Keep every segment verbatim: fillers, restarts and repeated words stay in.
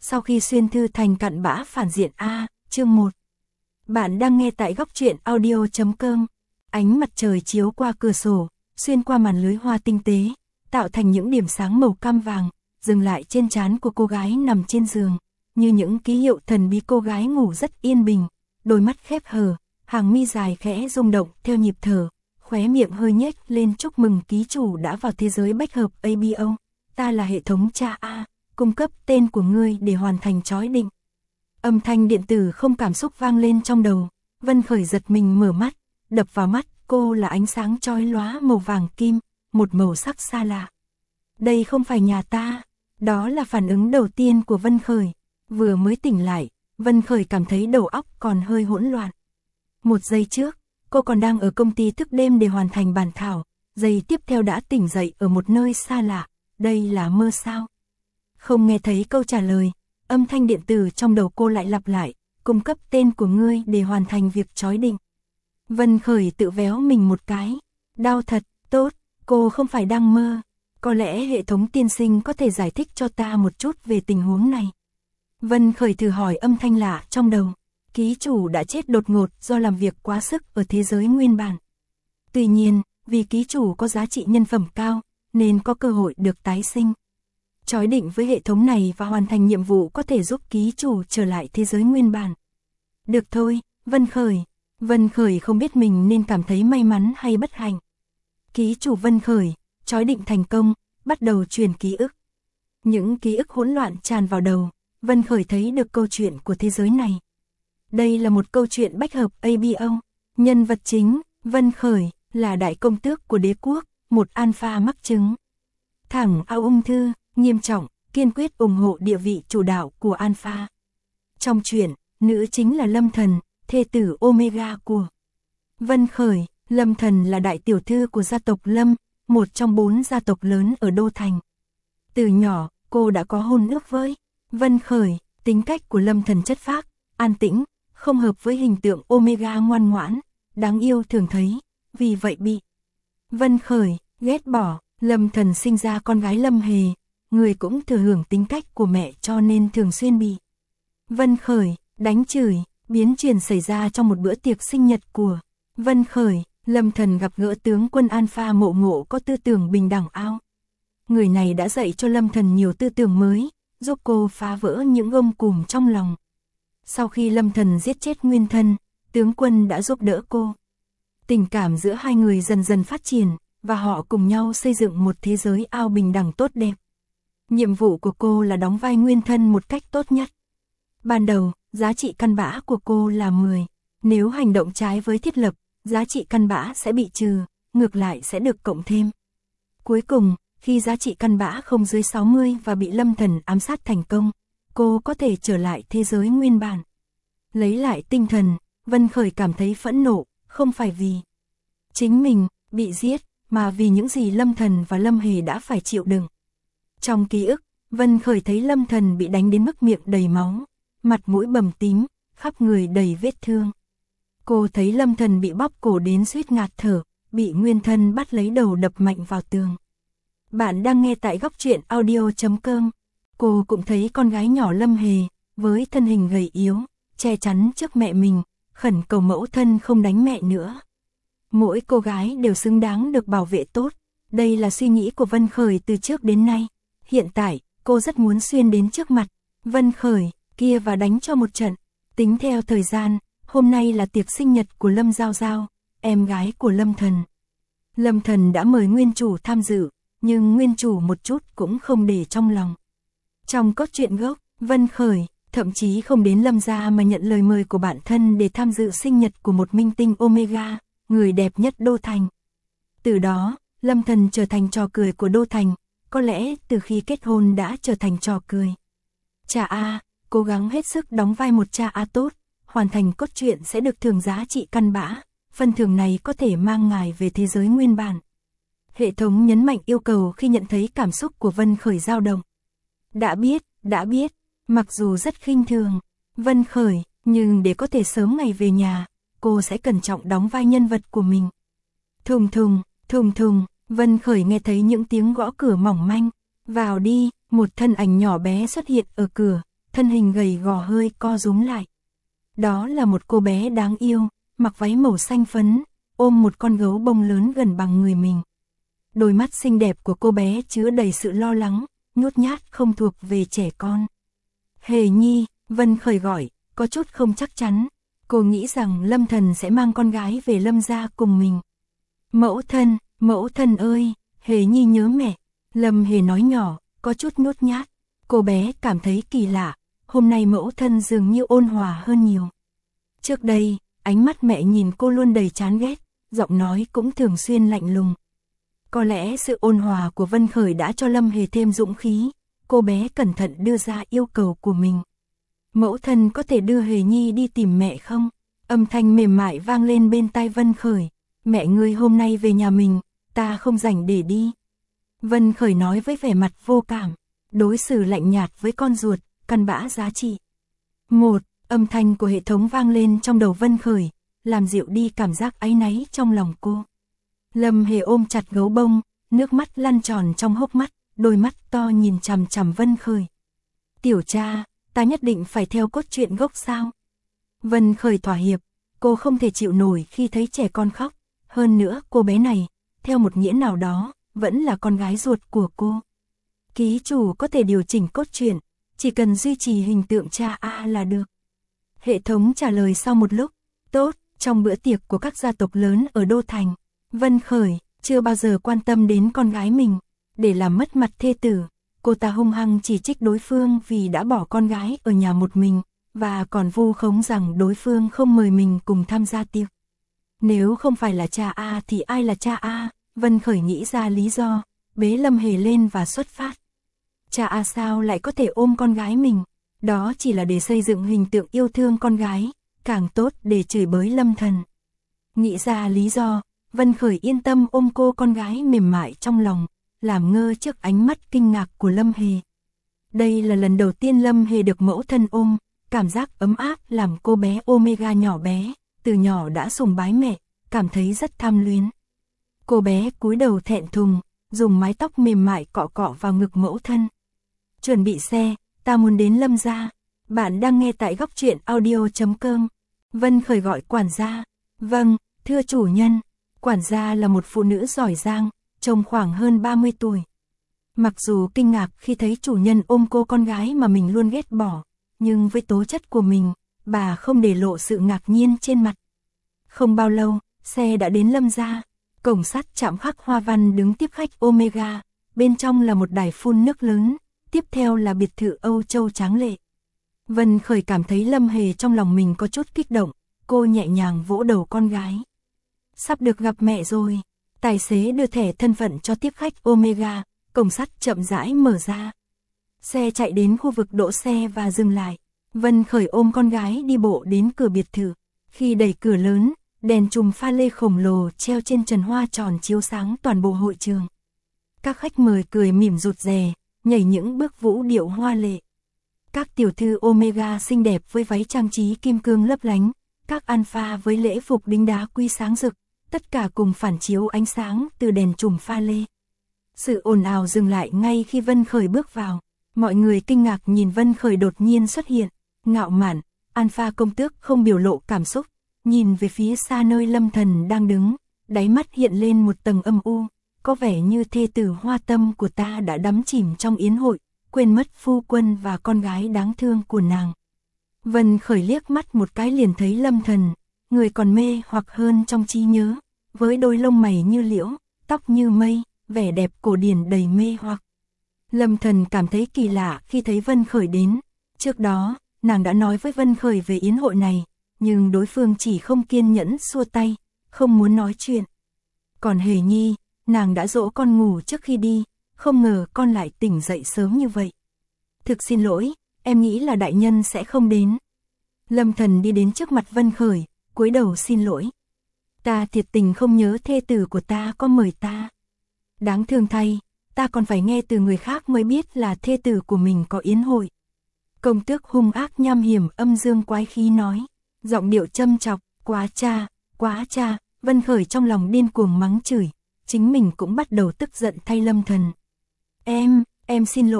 Sau khi xuyên thư thành cặn bã phản diện A, chương một. Bạn đang nghe tại góc truyện audio chấm com. Ánh mặt trời chiếu qua cửa sổ, xuyên qua màn lưới hoa tinh tế, tạo thành những điểm sáng màu cam vàng, dừng lại trên trán của cô gái nằm trên giường, như những ký hiệu thần bí. Cô gái ngủ rất yên bình, đôi mắt khép hờ, hàng mi dài khẽ rung động theo nhịp thở, khóe miệng hơi nhếch lên. Chúc mừng ký chủ đã vào thế giới bách hợp a bê o. Ta là hệ thống cha A, cung cấp tên của ngươi để hoàn thành chói định. Âm thanh điện tử không cảm xúc vang lên trong đầu. Vân Khởi giật mình mở mắt, đập vào mắt cô là ánh sáng chói lóa màu vàng kim, một màu sắc xa lạ. Đây không phải nhà ta. Đó là phản ứng đầu tiên của Vân Khởi. Vừa mới tỉnh lại, Vân Khởi cảm thấy đầu óc còn hơi hỗn loạn. Một giây trước, cô còn đang ở công ty thức đêm để hoàn thành bản thảo, giây tiếp theo đã tỉnh dậy ở một nơi xa lạ. Đây là mơ sao? Không nghe thấy câu trả lời, âm thanh điện tử trong đầu cô lại lặp lại, cung cấp tên của ngươi để hoàn thành việc chói định. Vân Khởi tự véo mình một cái, đau thật. Tốt, cô không phải đang mơ. Có lẽ hệ thống tiên sinh có thể giải thích cho ta một chút về tình huống này. Vân Khởi thử hỏi âm thanh lạ trong đầu. Ký chủ đã chết đột ngột do làm việc quá sức ở thế giới nguyên bản. Tuy nhiên, vì ký chủ có giá trị nhân phẩm cao, nên có cơ hội được tái sinh. Chói định với hệ thống này và hoàn thành nhiệm vụ có thể giúp ký chủ trở lại thế giới nguyên bản. Được thôi, Vân Khởi. Vân Khởi không biết mình nên cảm thấy may mắn hay bất hạnh. Ký chủ Vân Khởi, chói định thành công, bắt đầu truyền ký ức. Những ký ức hỗn loạn tràn vào đầu, Vân Khởi thấy được câu chuyện của thế giới này. Đây là một câu chuyện bách hợp a bê o. Nhân vật chính, Vân Khởi, là đại công tước của đế quốc, một alpha mắc chứng thẳng ao ung thư, nghiêm trọng, kiên quyết ủng hộ địa vị chủ đạo của alpha. Trong truyện, nữ chính là Lâm Thần, thê tử Omega của Vân Khởi. Lâm Thần là đại tiểu thư của gia tộc Lâm, một trong bốn gia tộc lớn ở Đô Thành. Từ nhỏ, cô đã có hôn ước với Vân Khởi. Tính cách của Lâm Thần chất phác, an tĩnh, không hợp với hình tượng Omega ngoan ngoãn, đáng yêu thường thấy, vì vậy bị Vân Khởi ghét bỏ. Lâm Thần sinh ra con gái Lâm Hề, người cũng thừa hưởng tính cách của mẹ cho nên thường xuyên bị Vân Khởi đánh chửi. Biến chuyển xảy ra trong một bữa tiệc sinh nhật của Vân Khởi. Lâm Thần gặp gỡ tướng quân Alpha Mộ Ngộ có tư tưởng bình đẳng ao. Người này đã dạy cho Lâm Thần nhiều tư tưởng mới, giúp cô phá vỡ những gông cùm trong lòng. Sau khi Lâm Thần giết chết nguyên thân, tướng quân đã giúp đỡ cô. Tình cảm giữa hai người dần dần phát triển, và họ cùng nhau xây dựng một thế giới ao bình đẳng tốt đẹp. Nhiệm vụ của cô là đóng vai nguyên thân một cách tốt nhất. Ban đầu, giá trị căn bã của cô là mười. Nếu hành động trái với thiết lập, giá trị căn bã sẽ bị trừ, ngược lại sẽ được cộng thêm. Cuối cùng, khi giá trị căn bã không dưới sáu mươi và bị Lâm Thần ám sát thành công, cô có thể trở lại thế giới nguyên bản. Lấy lại tinh thần, Vân Khởi cảm thấy phẫn nộ, không phải vì chính mình bị giết, mà vì những gì Lâm Thần và Lâm Hề đã phải chịu đựng. Trong ký ức, Vân Khởi thấy Lâm Thần bị đánh đến mức miệng đầy máu, mặt mũi bầm tím, khắp người đầy vết thương. Cô thấy Lâm Thần bị bóp cổ đến suýt ngạt thở, bị nguyên thân bắt lấy đầu đập mạnh vào tường. Bạn đang nghe tại góc truyện audio chấm com. Cô cũng thấy con gái nhỏ Lâm Hề, với thân hình gầy yếu, che chắn trước mẹ mình, khẩn cầu mẫu thân không đánh mẹ nữa. Mỗi cô gái đều xứng đáng được bảo vệ tốt. Đây là suy nghĩ của Vân Khởi từ trước đến nay. Hiện tại, cô rất muốn xuyên đến trước mặt Vân Khởi kia và đánh cho một trận. Tính theo thời gian, hôm nay là tiệc sinh nhật của Lâm Giao Giao, em gái của Lâm Thần. Lâm Thần đã mời nguyên chủ tham dự, nhưng nguyên chủ một chút cũng không để trong lòng. Trong cốt truyện gốc, Vân Khởi thậm chí không đến Lâm gia mà nhận lời mời của bản thân để tham dự sinh nhật của một minh tinh Omega, người đẹp nhất Đô Thành. Từ đó, Lâm Thần trở thành trò cười của Đô Thành, có lẽ từ khi kết hôn đã trở thành trò cười. Cha A, cố gắng hết sức đóng vai một cha A tốt, hoàn thành cốt truyện sẽ được thưởng giá trị căn bã, phần thưởng này có thể mang ngài về thế giới nguyên bản. Hệ thống nhấn mạnh yêu cầu khi nhận thấy cảm xúc của Vân Khởi dao động. Đã biết, đã biết, mặc dù rất khinh thường Vân Khởi, nhưng để có thể sớm ngày về nhà, cô sẽ cẩn trọng đóng vai nhân vật của mình. Thùng thùng, thùng thùng, Vân Khởi nghe thấy những tiếng gõ cửa mỏng manh. Vào đi, một thân ảnh nhỏ bé xuất hiện ở cửa, thân hình gầy gò hơi co rúm lại. Đó là một cô bé đáng yêu, mặc váy màu xanh phấn, ôm một con gấu bông lớn gần bằng người mình. Đôi mắt xinh đẹp của cô bé chứa đầy sự lo lắng, nhút nhát không thuộc về trẻ con. Hề Nhi, Vân Khởi gọi, có chút không chắc chắn. Cô nghĩ rằng Lâm Thần sẽ mang con gái về Lâm gia cùng mình. Mẫu thân, mẫu thân ơi, Hề Nhi nhớ mẹ. Lâm Hề nói nhỏ, có chút nhút nhát. Cô bé cảm thấy kỳ lạ, hôm nay mẫu thân dường như ôn hòa hơn nhiều. Trước đây, ánh mắt mẹ nhìn cô luôn đầy chán ghét, giọng nói cũng thường xuyên lạnh lùng. Có lẽ sự ôn hòa của Vân Khởi đã cho Lâm Hề thêm dũng khí, cô bé cẩn thận đưa ra yêu cầu của mình. Mẫu thân có thể đưa Hề Nhi đi tìm mẹ không? Âm thanh mềm mại vang lên bên tai Vân Khởi. Mẹ ngươi hôm nay về nhà mình, ta không rảnh để đi. Vân Khởi nói với vẻ mặt vô cảm, đối xử lạnh nhạt với con ruột, căn bã giá trị. Một, âm thanh của hệ thống vang lên trong đầu Vân Khởi, làm dịu đi cảm giác áy náy trong lòng cô. Lâm Hề ôm chặt gấu bông, nước mắt lăn tròn trong hốc mắt, đôi mắt to nhìn chằm chằm Vân Khởi. Tiểu cha, ta nhất định phải theo cốt truyện gốc sao? Vân Khởi thỏa hiệp, cô không thể chịu nổi khi thấy trẻ con khóc. Hơn nữa cô bé này, theo một nghĩa nào đó, vẫn là con gái ruột của cô. Ký chủ có thể điều chỉnh cốt truyện, chỉ cần duy trì hình tượng cha A là được. Hệ thống trả lời sau một lúc, tốt, trong bữa tiệc của các gia tộc lớn ở Đô Thành, Vân Khởi chưa bao giờ quan tâm đến con gái mình, để làm mất mặt thê tử, cô ta hung hăng chỉ trích đối phương vì đã bỏ con gái ở nhà một mình, và còn vu khống rằng đối phương không mời mình cùng tham gia tiệc. Nếu không phải là cha A thì ai là cha A? Vân Khởi nghĩ ra lý do, bế Lâm Hề lên và xuất phát. Cha A sao lại có thể ôm con gái mình? Đó chỉ là để xây dựng hình tượng yêu thương con gái, càng tốt để chửi bới Lâm Thần. Nghĩ ra lý do, Vân Khởi yên tâm ôm cô con gái mềm mại trong lòng, làm ngơ trước ánh mắt kinh ngạc của Lâm Hề. Đây là lần đầu tiên Lâm Hề được mẫu thân ôm, cảm giác ấm áp làm cô bé Omega nhỏ bé, từ nhỏ đã sùng bái mẹ, cảm thấy rất tham luyến. Cô bé cúi đầu thẹn thùng, dùng mái tóc mềm mại cọ cọ vào ngực mẫu thân. Chuẩn bị xe, ta muốn đến Lâm gia. Bạn đang nghe tại góc truyện audio chấm com. Vân Khởi gọi quản gia. Vâng, thưa chủ nhân. Quản gia là một phụ nữ giỏi giang, trông khoảng hơn ba mươi tuổi. Mặc dù kinh ngạc khi thấy chủ nhân ôm cô con gái mà mình luôn ghét bỏ, nhưng với tố chất của mình, bà không để lộ sự ngạc nhiên trên mặt. Không bao lâu, xe đã đến Lâm gia. Cổng sắt chạm khắc hoa văn đứng tiếp khách Omega, bên trong là một đài phun nước lớn, tiếp theo là biệt thự Âu Châu tráng lệ. Vân Khởi cảm thấy Lâm Hề trong lòng mình có chút kích động, cô nhẹ nhàng vỗ đầu con gái. Sắp được gặp mẹ rồi. Tài xế đưa thẻ thân phận cho tiếp khách Omega, cổng sắt chậm rãi mở ra. Xe chạy đến khu vực đỗ xe và dừng lại. Vân Khởi ôm con gái đi bộ đến cửa biệt thự. Khi đẩy cửa lớn, đèn chùm pha lê khổng lồ treo trên trần hoa tròn chiếu sáng toàn bộ hội trường. Các khách mời cười mỉm rụt rè, nhảy những bước vũ điệu hoa lệ. Các tiểu thư Omega xinh đẹp với váy trang trí kim cương lấp lánh, các alpha với lễ phục đính đá quy sáng rực, tất cả cùng phản chiếu ánh sáng từ đèn chùm pha lê. Sự ồn ào dừng lại ngay khi Vân Khởi bước vào. Mọi người kinh ngạc nhìn Vân Khởi đột nhiên xuất hiện, ngạo mạn, alpha công tước không biểu lộ cảm xúc, nhìn về phía xa nơi Lâm Thần đang đứng, đáy mắt hiện lên một tầng âm u, có vẻ như thê tử hoa tâm của ta đã đắm chìm trong yến hội, quên mất phu quân và con gái đáng thương của nàng. Vân Khởi liếc mắt một cái liền thấy Lâm Thần, người còn mê hoặc hơn trong trí nhớ, với đôi lông mày như liễu, tóc như mây, vẻ đẹp cổ điển đầy mê hoặc. Lâm Thần cảm thấy kỳ lạ khi thấy Vân Khởi đến. Trước đó, nàng đã nói với Vân Khởi về yến hội này, nhưng đối phương chỉ không kiên nhẫn xua tay, không muốn nói chuyện. Còn Hề Nhi, nàng đã dỗ con ngủ trước khi đi, không ngờ con lại tỉnh dậy sớm như vậy. Thực xin lỗi, em nghĩ là đại nhân sẽ không đến. Lâm Thần đi đến trước mặt Vân Khởi, cúi đầu xin lỗi. Ta thiệt tình không nhớ thê tử của ta có mời ta. Đáng thương thay, ta còn phải nghe từ người khác mới biết là thê tử của mình có yến hội. Công tước hung ác nham hiểm âm dương quái khí nói, giọng điệu châm chọc, quá cha, quá cha. Vân Khởi trong lòng điên cuồng mắng chửi, chính mình cũng bắt đầu tức giận thay Lâm Thần. Em, em xin lỗi,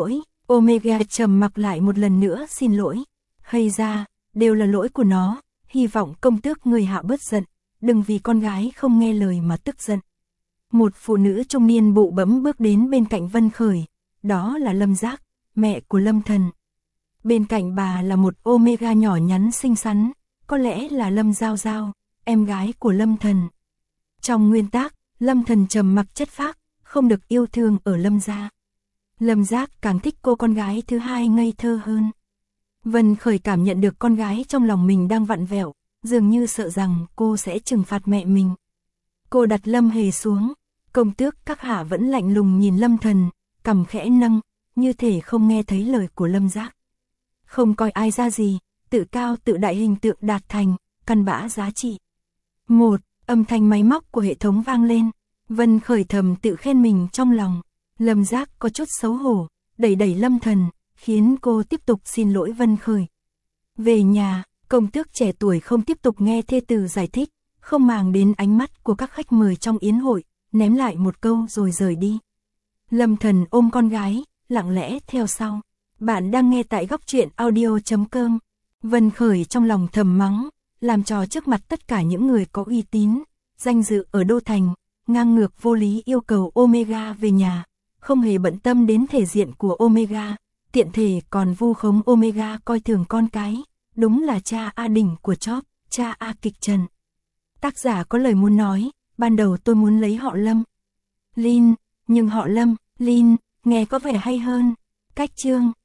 Omega trầm mặc lại một lần nữa xin lỗi. Hay ra, đều là lỗi của nó, hy vọng công tước người hạ bớt giận, đừng vì con gái không nghe lời mà tức giận. Một phụ nữ trung niên bụ bẫm bước đến bên cạnh Vân Khởi, đó là Lâm Giác, mẹ của Lâm Thần. Bên cạnh bà là một Omega nhỏ nhắn xinh xắn, có lẽ là Lâm Giao Giao, em gái của Lâm Thần. Trong nguyên tắc, Lâm Thần trầm mặc chất phác, không được yêu thương ở Lâm gia. Lâm Giác càng thích cô con gái thứ hai ngây thơ hơn. Vân Khởi cảm nhận được con gái trong lòng mình đang vặn vẹo, dường như sợ rằng cô sẽ trừng phạt mẹ mình. Cô đặt Lâm Hề xuống, công tước các hạ vẫn lạnh lùng nhìn Lâm Thần, cằm khẽ nâng, như thể không nghe thấy lời của Lâm Giác. Không coi ai ra gì, tự cao tự đại hình tượng đạt thành, căn bã giá trị. Một, âm thanh máy móc của hệ thống vang lên, Vân Khởi thầm tự khen mình trong lòng. Lâm Giác có chút xấu hổ, đẩy đẩy Lâm Thần, khiến cô tiếp tục xin lỗi Vân Khởi. Về nhà, công tước trẻ tuổi không tiếp tục nghe thê tử giải thích, không màng đến ánh mắt của các khách mời trong yến hội, ném lại một câu rồi rời đi. Lâm Thần ôm con gái, lặng lẽ theo sau. Bạn đang nghe tại góc truyện audio chấm com. Vân Khởi trong lòng thầm mắng, làm trò trước mặt tất cả những người có uy tín, danh dự ở Đô Thành, ngang ngược vô lý yêu cầu Omega về nhà, không hề bận tâm đến thể diện của Omega, tiện thể còn vu khống Omega coi thường con cái, đúng là cha A đỉnh của chóp, cha A kịch trần. Tác giả có lời muốn nói, ban đầu tôi muốn lấy họ Lâm, Lin, nhưng họ Lâm, Lin, nghe có vẻ hay hơn. Cách chương